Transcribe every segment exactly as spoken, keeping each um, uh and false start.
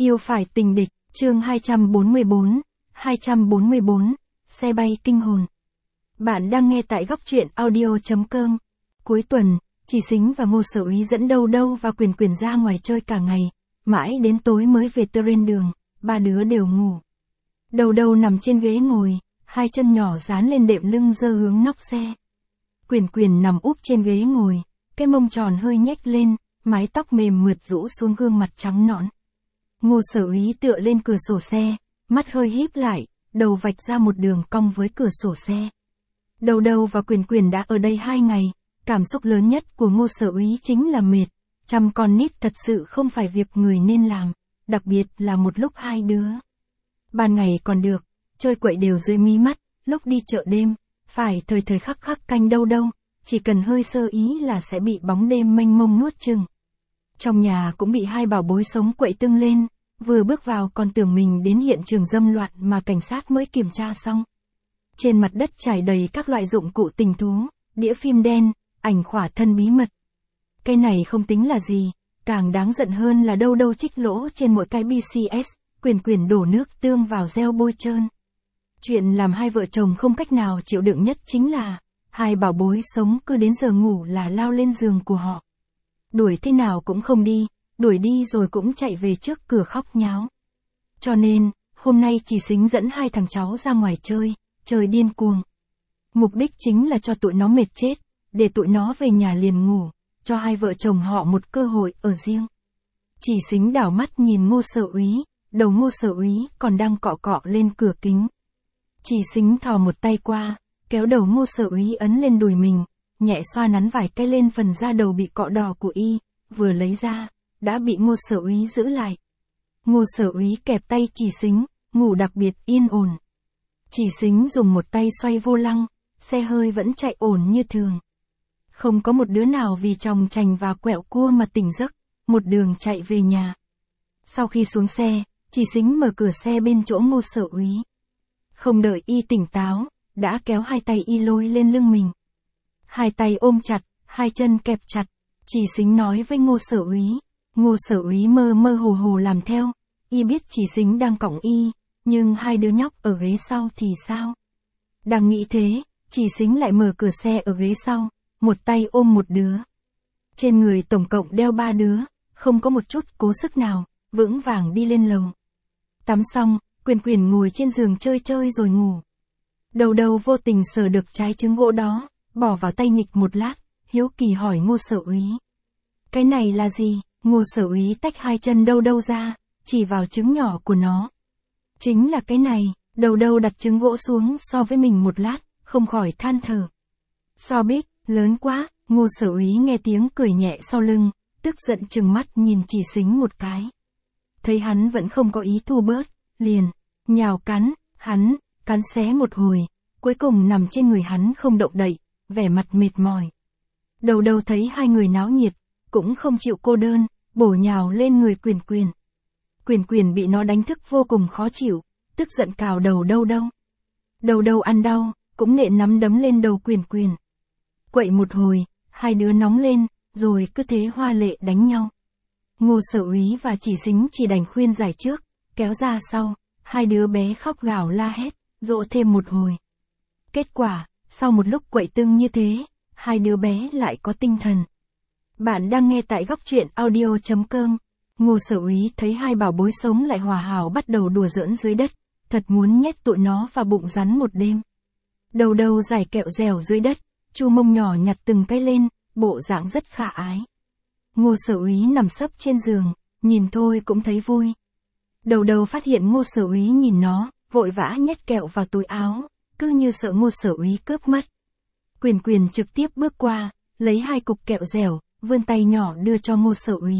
Yêu phải tình địch, chương hai trăm bốn mươi bốn, hai trăm bốn mươi bốn, xe bay kinh hồn. Bạn đang nghe tại góc truyện audio.com. Cuối tuần, Chỉ Sính và Ngô Sở Úy dẫn Đâu Đâu và Quyền Quyền ra ngoài chơi cả ngày, mãi đến tối mới về trên đường, ba đứa đều ngủ. Đâu Đâu nằm trên ghế ngồi, hai chân nhỏ dán lên đệm lưng giơ hướng nóc xe. Quyền Quyền nằm úp trên ghế ngồi, cái mông tròn hơi nhếch lên, mái tóc mềm mượt rũ xuống gương mặt trắng nõn. Ngô Sở Úy tựa lên cửa sổ xe, mắt hơi híp lại, đầu vạch ra một đường cong với cửa sổ xe. Đâu Đâu và Quyền Quyền đã ở đây hai ngày, cảm xúc lớn nhất của Ngô Sở Úy chính là mệt. Chăm con nít thật sự không phải việc người nên làm, đặc biệt là một lúc hai đứa. Ban ngày còn được, chơi quậy đều dưới mí mắt, lúc đi chợ đêm, phải thời thời khắc khắc canh Đâu Đâu, chỉ cần hơi sơ ý là sẽ bị bóng đêm mênh mông nuốt chửng. Trong nhà cũng bị hai bảo bối sống quậy tưng lên, vừa bước vào còn tưởng mình đến hiện trường dâm loạn mà cảnh sát mới kiểm tra xong. Trên mặt đất trải đầy các loại dụng cụ tình thú, đĩa phim đen, ảnh khỏa thân bí mật. Cái này không tính là gì, càng đáng giận hơn là Đâu Đâu trích lỗ trên mỗi cái bê xê ét, Quyền Quyền đổ nước tương vào reo bôi trơn. Chuyện làm hai vợ chồng không cách nào chịu đựng nhất chính là, hai bảo bối sống cứ đến giờ ngủ là lao lên giường của họ. Đuổi thế nào cũng không đi, đuổi đi rồi cũng chạy về trước cửa khóc nháo. Cho nên, hôm nay Chỉ Sính dẫn hai thằng cháu ra ngoài chơi, chơi điên cuồng. Mục đích chính là cho tụi nó mệt chết, để tụi nó về nhà liền ngủ, cho hai vợ chồng họ một cơ hội ở riêng. Chỉ Sính đảo mắt nhìn Ngô Sở Úy, đầu Ngô Sở Úy còn đang cọ cọ lên cửa kính. Chỉ Sính thò một tay qua, kéo đầu Ngô Sở Úy ấn lên đùi mình, nhẹ xoa nắn vài cái lên phần da đầu bị cọ đỏ của y, vừa lấy ra, đã bị Ngô Sở Úy giữ lại. Ngô Sở Úy kẹp tay Chỉ Sính, ngủ đặc biệt yên ổn. Chỉ Sính dùng một tay xoay vô lăng, xe hơi vẫn chạy ổn như thường. Không có một đứa nào vì chòng chành và quẹo cua mà tỉnh giấc, một đường chạy về nhà. Sau khi xuống xe, Chỉ Sính mở cửa xe bên chỗ Ngô Sở Úy. Không đợi y tỉnh táo, đã kéo hai tay y lôi lên lưng mình. Hai tay ôm chặt, hai chân kẹp chặt, Chỉ Sính nói với Ngô Sở Úy. Ngô Sở Úy mơ mơ hồ hồ làm theo, y biết Chỉ Sính đang cõng y, nhưng hai đứa nhóc ở ghế sau thì sao? Đang nghĩ thế, Chỉ Sính lại mở cửa xe ở ghế sau, một tay ôm một đứa. Trên người tổng cộng đeo ba đứa, không có một chút cố sức nào, vững vàng đi lên lầu. Tắm xong, Quyền Quyền ngồi trên giường chơi chơi rồi ngủ. Đâu Đâu vô tình sờ được trái trứng gỗ đó, bỏ vào tay nghịch một lát, hiếu kỳ hỏi Ngô Sở Úy. Cái này là gì? Ngô Sở Úy tách hai chân Đâu Đâu ra, chỉ vào trứng nhỏ của nó. Chính là cái này. Đâu Đâu đặt trứng gỗ xuống so với mình một lát, không khỏi than thở. So bích, lớn quá. Ngô Sở Úy nghe tiếng cười nhẹ sau lưng, tức giận trừng mắt nhìn Chỉ Sính một cái. Thấy hắn vẫn không có ý thu bớt, liền, nhào cắn, hắn, cắn xé một hồi, cuối cùng nằm trên người hắn không động đậy, vẻ mặt mệt mỏi. Đâu Đâu thấy hai người náo nhiệt, cũng không chịu cô đơn, bổ nhào lên người Quyền Quyền. Quyền Quyền bị nó đánh thức vô cùng khó chịu, tức giận cào đầu Đâu Đâu. Đâu Đâu ăn đau, cũng nện nắm đấm lên đầu Quyền Quyền. Quậy một hồi, hai đứa nóng lên, rồi cứ thế hoa lệ đánh nhau. Ngô Sở Úy và Chỉ Sính chỉ đành khuyên giải trước, kéo ra sau, hai đứa bé khóc gào la hét, dỗ thêm một hồi. Kết quả, sau một lúc quậy tưng như thế, hai đứa bé lại có tinh thần. Bạn đang nghe tại góc truyện audio.com. Ngô Sở Úy thấy hai bảo bối sống lại hòa hảo bắt đầu đùa giỡn dưới đất, thật muốn nhét tụi nó vào bụng rắn một đêm. Đâu Đâu giải kẹo dẻo dưới đất, chu mông nhỏ nhặt từng cái lên, bộ dạng rất khả ái. Ngô Sở Úy nằm sấp trên giường, nhìn thôi cũng thấy vui. Đâu Đâu phát hiện Ngô Sở Úy nhìn nó, vội vã nhét kẹo vào túi áo, cứ như sợ Ngô Sở Úy cướp mất. Quyền Quyền trực tiếp bước qua, lấy hai cục kẹo dẻo, vươn tay nhỏ đưa cho Ngô Sở Úy.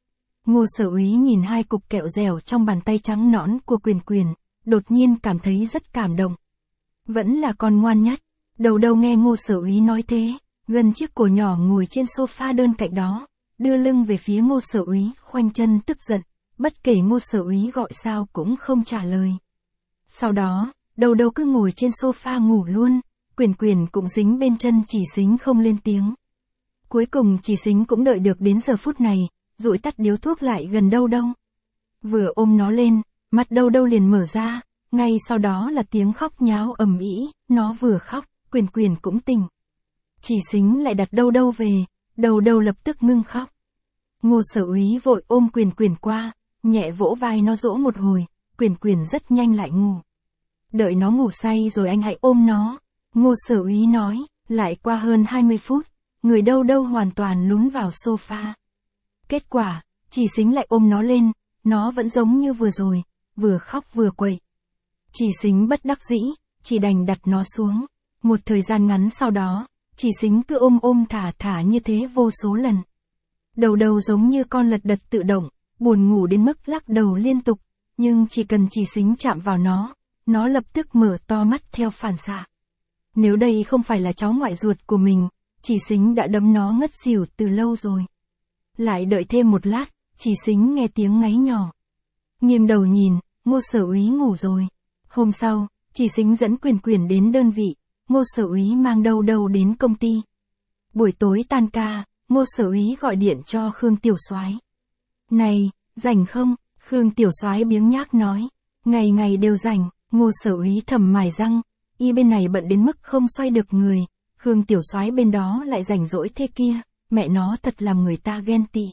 Ngô Sở Úy nhìn hai cục kẹo dẻo trong bàn tay trắng nõn của Quyền Quyền, đột nhiên cảm thấy rất cảm động. Vẫn là con ngoan nhất. Đâu Đâu nghe Ngô Sở Úy nói thế, gần chiếc cổ nhỏ ngồi trên sofa đơn cạnh đó, đưa lưng về phía Ngô Sở Úy, khoanh chân tức giận, bất kể Ngô Sở Úy gọi sao cũng không trả lời. Sau đó, Đâu Đâu cứ ngồi trên sofa ngủ luôn, Quyền Quyền cũng dính bên chân Chỉ Sính không lên tiếng. Cuối cùng Chỉ Sính cũng đợi được đến giờ phút này, dụi tắt điếu thuốc lại gần Đâu Đâu. Vừa ôm nó lên, mắt đâu đâu liền mở ra, ngay sau đó là tiếng khóc nháo ầm ĩ, nó vừa khóc, Quyền Quyền cũng tỉnh. Chỉ Xính lại đặt đâu đâu về, đầu đầu lập tức ngưng khóc. Ngô Sở Úy vội ôm Quyền Quyền qua, nhẹ vỗ vai nó dỗ một hồi, Quyền Quyền rất nhanh lại ngủ. Đợi nó ngủ say rồi anh hãy ôm nó, Ngô Sở Úy nói, lại qua hơn hai mươi phút, người đâu đâu hoàn toàn lún vào sofa. Kết quả, Chỉ Xính lại ôm nó lên, nó vẫn giống như vừa rồi, vừa khóc vừa quậy. Chỉ Xính bất đắc dĩ, chỉ đành đặt nó xuống. Một thời gian ngắn sau đó, Chỉ Xính cứ ôm ôm thả thả như thế vô số lần. Đầu đầu giống như con lật đật tự động, buồn ngủ đến mức lắc đầu liên tục, nhưng chỉ cần Chỉ Xính chạm vào nó, nó lập tức mở to mắt theo phản xạ. Nếu đây không phải là cháu ngoại ruột của mình, Chỉ Xính đã đấm nó ngất xỉu từ lâu rồi. Lại đợi thêm một lát, Chỉ Xính nghe tiếng ngáy nhỏ. Nghiêng đầu nhìn, Ngô Sở Úy ngủ rồi. Hôm sau, Chỉ Xính dẫn Quyền Quyền đến đơn vị, Ngô Sở Úy mang đâu đâu đến công ty. Buổi tối tan ca, Ngô Sở Úy gọi điện cho Khương Tiểu Soái. Này, rảnh không? Khương Tiểu Soái biếng nhác nói. Ngày ngày đều rảnh, Ngô Sở Úy thầm mài răng, y bên này bận đến mức không xoay được người, Khương Tiểu Soái bên đó lại rảnh rỗi thế kia, mẹ nó thật làm người ta ghen tị.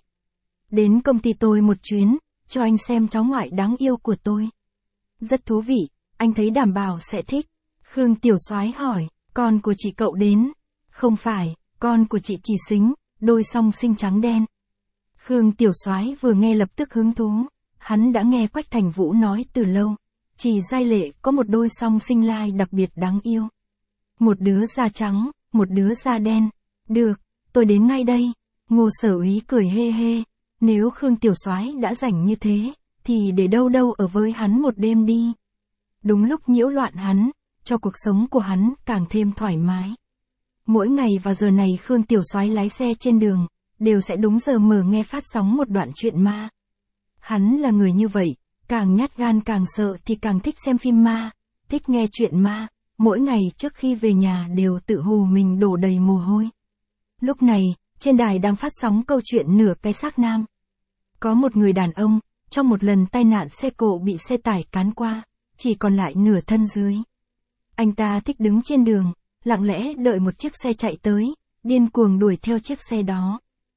Đến công ty tôi một chuyến, cho anh xem cháu ngoại đáng yêu của tôi. Rất thú vị, anh thấy đảm bảo sẽ thích. Khương Tiểu Soái hỏi, con của chị cậu đến? Không phải, con của chị Chỉ Xính, đôi song sinh trắng đen. Khương Tiểu Soái vừa nghe lập tức hứng thú, hắn đã nghe Quách Thành Vũ nói từ lâu, Chỉ Giai Lệ có một đôi song sinh lai đặc biệt đáng yêu. Một đứa da trắng, một đứa da đen. Được, tôi đến ngay đây. Ngô Sở Úy cười hê hê, nếu Khương Tiểu Soái đã rảnh như thế, thì để đâu đâu ở với hắn một đêm đi. Đúng lúc nhiễu loạn hắn, cho cuộc sống của hắn càng thêm thoải mái. Mỗi ngày vào giờ này Khương Tiểu Soái lái xe trên đường, đều sẽ đúng giờ mở nghe phát sóng một đoạn truyện ma. Hắn là người như vậy, càng nhát gan càng sợ thì càng thích xem phim ma, thích nghe truyện ma, mỗi ngày trước khi về nhà đều tự hù mình đổ đầy mồ hôi. Lúc này, trên đài đang phát sóng câu chuyện Nửa Cái Xác Nam. Có một người đàn ông, trong một lần tai nạn xe cộ bị xe tải cán qua, chỉ còn lại nửa thân dưới. Anh ta thích đứng trên đường, lặng lẽ đợi một chiếc xe chạy tới, điên cuồng đuổi theo chiếc xe đó.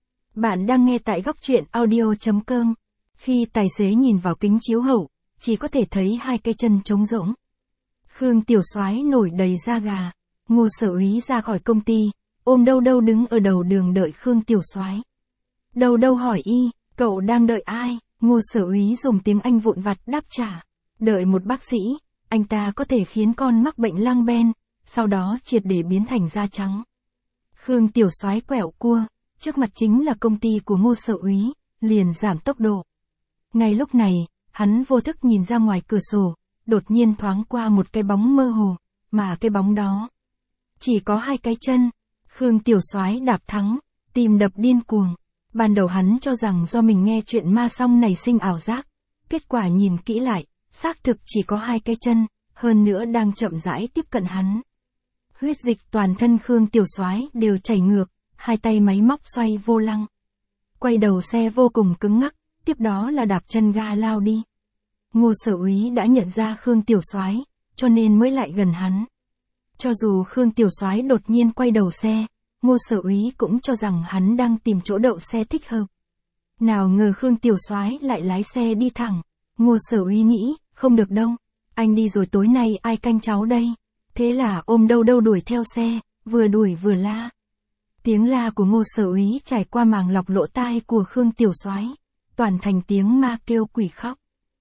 Bạn đang nghe tại góc truyện audio chấm com. Khi tài xế nhìn vào kính chiếu hậu, chỉ có thể thấy hai cái chân trống rỗng. Khương Tiểu Soái nổi đầy da gà. Ngô Sở Úy ra khỏi công ty, ôm đâu đâu đứng ở đầu đường đợi Khương Tiểu Soái. Đâu đâu hỏi y, cậu đang đợi ai? Ngô Sở Úy dùng tiếng Anh vụn vặt đáp trả. Đợi một bác sĩ, anh ta có thể khiến con mắc bệnh Lăng Ben, sau đó triệt để biến thành da trắng. Khương Tiểu Soái quẹo cua, trước mặt chính là công ty của Ngô Sở Úy, liền giảm tốc độ. Ngay lúc này, hắn vô thức nhìn ra ngoài cửa sổ, đột nhiên thoáng qua một cái bóng mơ hồ, mà cái bóng đó chỉ có hai cái chân. Khương Tiểu Soái đạp thắng, tim đập điên cuồng. Ban đầu hắn cho rằng do mình nghe chuyện ma xong nảy sinh ảo giác, kết quả nhìn kỹ lại, xác thực chỉ có hai cái chân, hơn nữa đang chậm rãi tiếp cận hắn. Huyết dịch toàn thân Khương Tiểu Soái đều chảy ngược, hai tay máy móc xoay vô lăng. Quay đầu xe vô cùng cứng ngắc, tiếp đó là đạp chân ga lao đi. Ngô Sở Úy đã nhận ra Khương Tiểu Soái, cho nên mới lại gần hắn. Cho dù Khương Tiểu Soái đột nhiên quay đầu xe, Ngô Sở Úy cũng cho rằng hắn đang tìm chỗ đậu xe thích hợp. Nào ngờ Khương Tiểu Soái lại lái xe đi thẳng. Ngô Sở Úy nghĩ, không được đâu, anh đi rồi tối nay ai canh cháu đây? Thế là ôm đâu đâu đuổi theo xe, vừa đuổi vừa la. Tiếng la của Ngô Sở Úy trải qua màng lọc lỗ tai của Khương Tiểu Soái, toàn thành tiếng ma kêu quỷ khóc.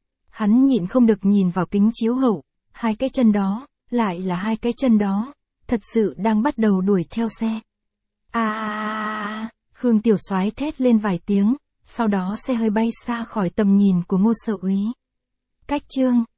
Hắn nhịn không được nhìn vào kính chiếu hậu, hai cái chân đó, lại là hai cái chân đó, thật sự đang bắt đầu đuổi theo xe. A à, Khương Tiểu Soái thét lên vài tiếng, sau đó xe hơi bay xa khỏi tầm nhìn của Ngô Sở Úy. Cách chương